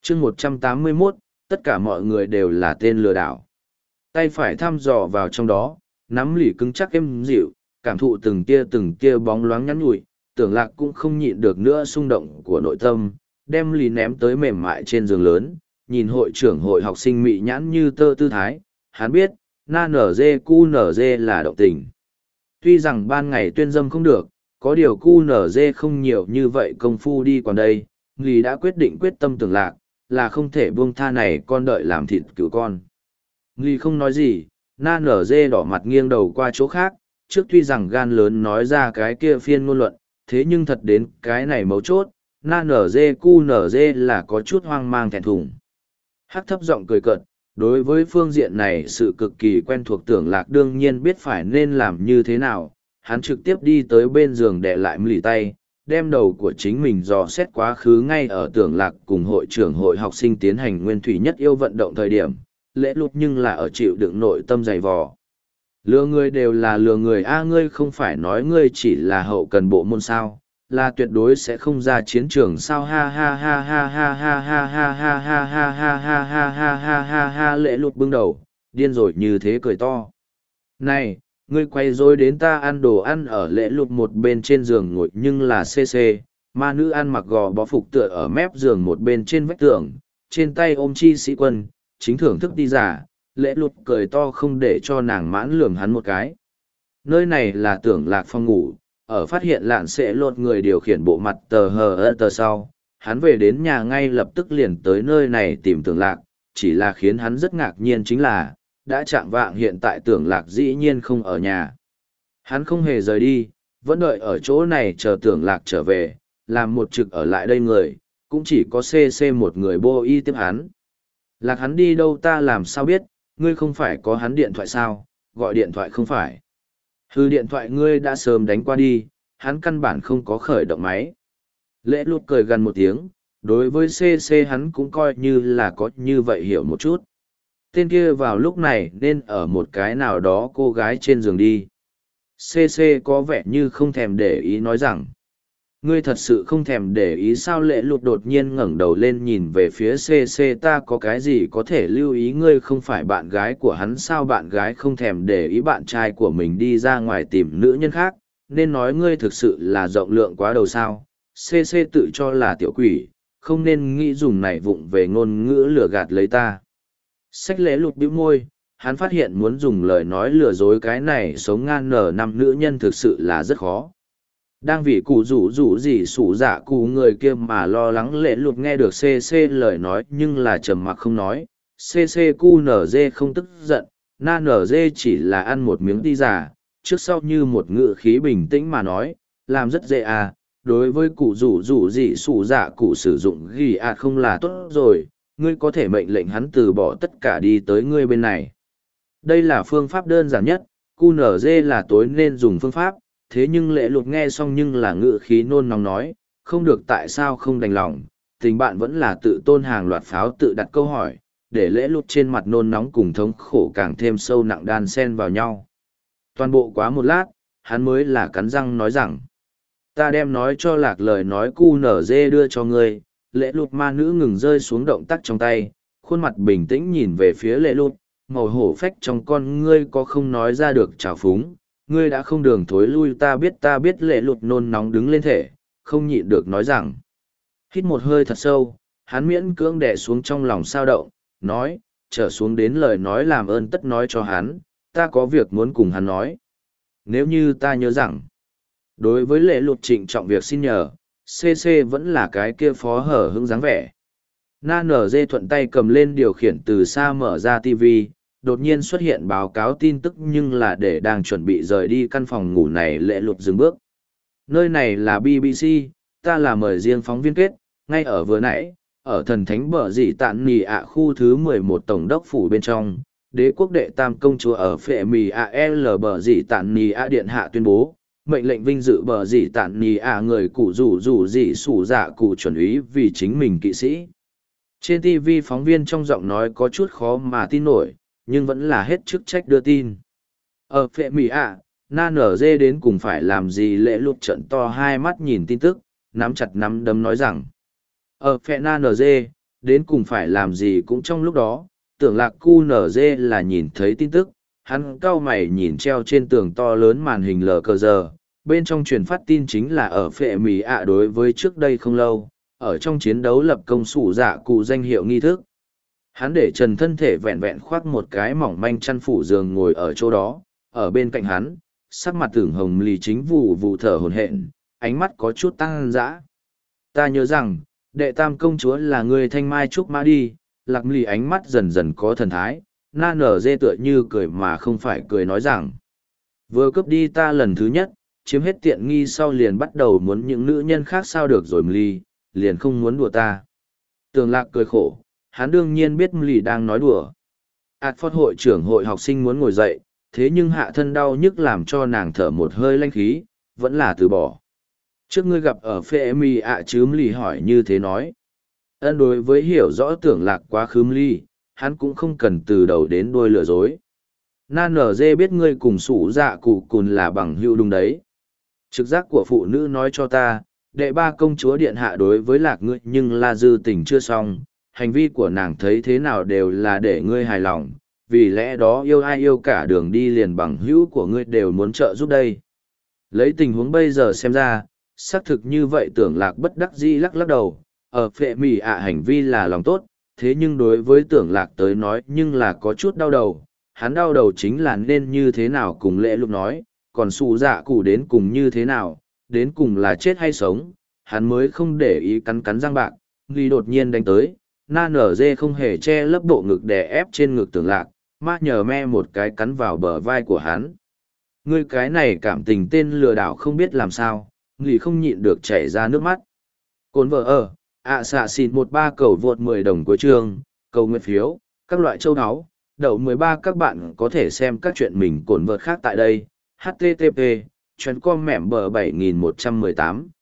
chương 181, tất cả mọi người đều là tên lừa đảo. Tay phải thăm dò vào trong đó, nắm lì cứng chắc êm dịu, cảm thụ từng tia bóng loáng nhắn nhủi, Tưởng Lạc cũng không nhịn được nữa xung động của nội tâm, đem lì ném tới mềm mại trên giường lớn, nhìn hội trưởng hội học sinh mị nhãn như tơ tư thái, hắn biết, na nở dê cu nở dê là động tình. Tuy rằng ban ngày tuyên dâm không được, có điều cu nở dê không nhiều như vậy công phu đi còn đây, lì đã quyết định quyết tâm Tưởng Lạc, là không thể buông tha này con đợi làm thịt cứu con. Nghi không nói gì, na nở dê đỏ mặt nghiêng đầu qua chỗ khác, trước tuy rằng gan lớn nói ra cái kia phiên ngôn luận, thế nhưng thật đến cái này mấu chốt, na nở dê cu nở dê là có chút hoang mang thẹn thùng. Hắc thấp giọng cười cợt, đối với phương diện này sự cực kỳ quen thuộc Tưởng Lạc đương nhiên biết phải nên làm như thế nào, hắn trực tiếp đi tới bên giường đè lại lì tay, đem đầu của chính mình dò xét quá khứ ngay ở Tưởng Lạc cùng hội trưởng hội học sinh tiến hành nguyên thủy nhất yêu vận động thời điểm, lễ lụt nhưng là ở chịu đựng nội tâm dày vò. Lừa người đều là lừa người a, ngươi không phải nói ngươi chỉ là hậu cần bộ môn sao, là tuyệt đối sẽ không ra chiến trường sao, ha ha ha ha ha ha ha ha ha ha ha ha ha ha ha ha ha ha. Lễ lụt bưng đầu, điên rồi như thế cười to. Này, ngươi quay rối đến ta ăn đồ ăn. Ở lễ lụt một bên trên giường ngồi nhưng là CC, ma nữ ăn mặc gò bó phục tựa ở mép giường một bên trên vách tường, trên tay ôm chi sĩ quân, chính thưởng thức đi giả. Lễ lụt cười to không để cho nàng mãn lườm hắn một cái. Nơi này là Tưởng Lạc phòng ngủ, ở phát hiện lạn sẽ lột người điều khiển bộ mặt tờ hờ tờ sau, hắn về đến nhà ngay lập tức liền tới nơi này tìm Tưởng Lạc, chỉ là khiến hắn rất ngạc nhiên chính là, đã chạng vạng hiện tại Tưởng Lạc dĩ nhiên không ở nhà. Hắn không hề rời đi, vẫn đợi ở chỗ này chờ Tưởng Lạc trở về, làm một trực ở lại đây người, cũng chỉ có CC một người bô y tiếp hắn. Lạc hắn đi đâu ta làm sao biết, ngươi không phải có hắn điện thoại sao, gọi điện thoại không phải. Hư điện thoại ngươi đã sớm đánh qua đi, hắn căn bản không có khởi động máy. Lễ lụt cười gần một tiếng, đối với CC hắn cũng coi như là có như vậy hiểu một chút. Tên kia vào lúc này nên ở một cái nào đó cô gái trên giường đi. CC có vẻ như không thèm để ý nói rằng, ngươi thật sự không thèm để ý sao. Lễ lụt đột nhiên ngẩng đầu lên nhìn về phía CC, ta có cái gì có thể lưu ý, ngươi không phải bạn gái của hắn sao. Bạn gái không thèm để ý bạn trai của mình đi ra ngoài tìm nữ nhân khác, nên nói ngươi thực sự là rộng lượng quá đầu sao. CC tự cho là tiểu quỷ, không nên nghĩ dùng này vụng về ngôn ngữ lừa gạt lấy ta. Sách lễ lụt bĩu môi, hắn phát hiện muốn dùng lời nói lừa dối cái này sống ngang nở năm nữ nhân thực sự là rất khó. Đang vì cụ rủ gì sủ dạ cụ người kia mà lo lắng, lễ lụt nghe được CC lời nói nhưng là trầm mặc không nói. CC cu nở dê không tức giận, na nở dê chỉ là ăn một miếng ti giả, trước sau như một ngữ khí bình tĩnh mà nói, làm rất dễ à, đối với cụ rủ gì sủ dạ cụ sử dụng ghi không là tốt rồi, ngươi có thể mệnh lệnh hắn từ bỏ tất cả đi tới ngươi bên này. Đây là phương pháp đơn giản nhất, cu nở dê là tối nên dùng phương pháp. Thế nhưng lễ lụt nghe xong nhưng là ngữ khí nôn nóng nói, không được, tại sao không đành lòng, tình bạn vẫn là tự tôn. Hàng loạt pháo tự đặt câu hỏi, để lễ lụt trên mặt nôn nóng cùng thống khổ càng thêm sâu nặng đan xen vào nhau. Toàn bộ quá một lát, hắn mới là cắn răng nói rằng, ta đem nói cho Lạc lời nói cu nở dê đưa cho ngươi. Lễ lụt ma nữ ngừng rơi xuống động tác trong tay, khuôn mặt bình tĩnh nhìn về phía lễ lụt, màu hổ phách trong con ngươi có không nói ra được trào phúng. Ngươi đã không đường thối lui, ta biết. Lễ lụt nôn nóng đứng lên thể, không nhịn được nói rằng. Hít một hơi thật sâu, hắn miễn cưỡng đè xuống trong lòng sao động, nói, trở xuống đến lời nói làm ơn tất nói cho hắn, ta có việc muốn cùng hắn nói. Nếu như ta nhớ rằng, đối với lễ lụt trịnh trọng việc xin nhờ, CC vẫn là cái kia phó hở hững dáng vẻ. Na nở dê thuận tay cầm lên điều khiển từ xa mở ra TV, đột nhiên xuất hiện báo cáo tin tức nhưng là để đang chuẩn bị rời đi căn phòng ngủ này lễ lụt dừng bước. Nơi này là BBC, ta là mời riêng phóng viên kết, ngay ở vừa nãy, ở thần thánh bờ dì tạn nì ạ khu thứ 11 tổng đốc phủ bên trong, đế quốc đệ tam công chúa ở phệ mì AL bờ dì tạn nì ạ điện hạ tuyên bố, mệnh lệnh vinh dự bờ dì tạn nì ạ người cụ rủ dì sủ dạ cụ chuẩn úy vì chính mình kỵ sĩ. Trên TV phóng viên trong giọng nói có chút khó mà tin nổi, nhưng vẫn là hết chức trách đưa tin. Ở phệ mì ạ, na nở dê đến cùng phải làm gì? Lễ lụt trận to hai mắt nhìn tin tức, nắm chặt nắm đấm nói rằng. Ở phệ na nở dê, đến cùng phải làm gì cũng trong lúc đó, tưởng lạc cu nở dê là nhìn thấy tin tức, hắn cau mày nhìn treo trên tường to lớn màn hình lờ cờ giờ, bên trong truyền phát tin chính là ở phệ mì ạ đối với trước đây không lâu, ở trong chiến đấu lập công sủ dạ cụ danh hiệu nghi thức. Hắn để trần thân thể vẹn vẹn khoác một cái mỏng manh chăn phủ giường ngồi ở chỗ đó, ở bên cạnh hắn, sắc mặt tưởng hồng lì chính vụ vụ thở hồn hển, ánh mắt có chút tăng dã. Ta nhớ rằng, đệ tam công chúa là người thanh mai trúc mã đi, lạc lì ánh mắt dần dần có thần thái, na nở dê tựa như cười mà không phải cười nói rằng. Vừa cướp đi ta lần thứ nhất, chiếm hết tiện nghi sau liền bắt đầu muốn những nữ nhân khác sao được rồi lì, liền không muốn đùa ta. Tường lạc cười khổ, hắn đương nhiên biết lì đang nói đùa. Phót hội trưởng hội học sinh muốn ngồi dậy, thế nhưng hạ thân đau nhức làm cho nàng thở một hơi lanh khí, vẫn là từ bỏ. Trước ngươi gặp ở phê mi ạ chứ lì hỏi như thế nói. Ân đối với hiểu rõ tưởng lạc quá khứ lì, hắn cũng không cần từ đầu đến đuôi lừa dối. Na nở dê biết ngươi cùng sủ dạ cụ cùn là bằng hữu đúng đấy. Trực giác của phụ nữ nói cho ta, đệ ba công chúa điện hạ đối với lạc ngươi nhưng là dư tình chưa xong, hành vi của nàng thấy thế nào đều là để ngươi hài lòng, vì lẽ đó yêu ai yêu cả đường đi liền bằng hữu của ngươi đều muốn trợ giúp đây. Lấy tình huống bây giờ xem ra, xác thực như vậy tưởng lạc bất đắc dĩ lắc lắc đầu, ở phệ mì ạ hành vi là lòng tốt, thế nhưng đối với tưởng lạc tới nói nhưng là có chút đau đầu, hắn đau đầu chính là nên như thế nào cùng lễ lúc nói, còn xù dạ cụ đến cùng như thế nào, đến cùng là chết hay sống, hắn mới không để ý cắn cắn răng bạc, nghi đột nhiên đánh tới, na nở dê không hề che lấp bộ ngực đè ép trên ngực tưởng lạc, mà nhờ me một cái cắn vào bờ vai của hắn. Ngươi cái này cảm tình tên lừa đảo không biết làm sao, nghi không nhịn được chảy ra nước mắt. Cồn vợ ở, xạ xịn 13 cầu vượt 10 đồng cuối trường, cầu nguyện phiếu, các loại châu áo, đậu 13 các bạn có thể xem các chuyện mình cồn vợt khác tại đây, http, chuyến com mẻm bờ 7118.